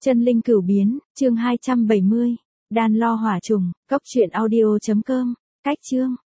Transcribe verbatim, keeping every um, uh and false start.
Chân linh cửu biến, chương hai trăm bảy mươi. Đan lo hỏa trùng, cốc truyện audio chấm com. Cách chương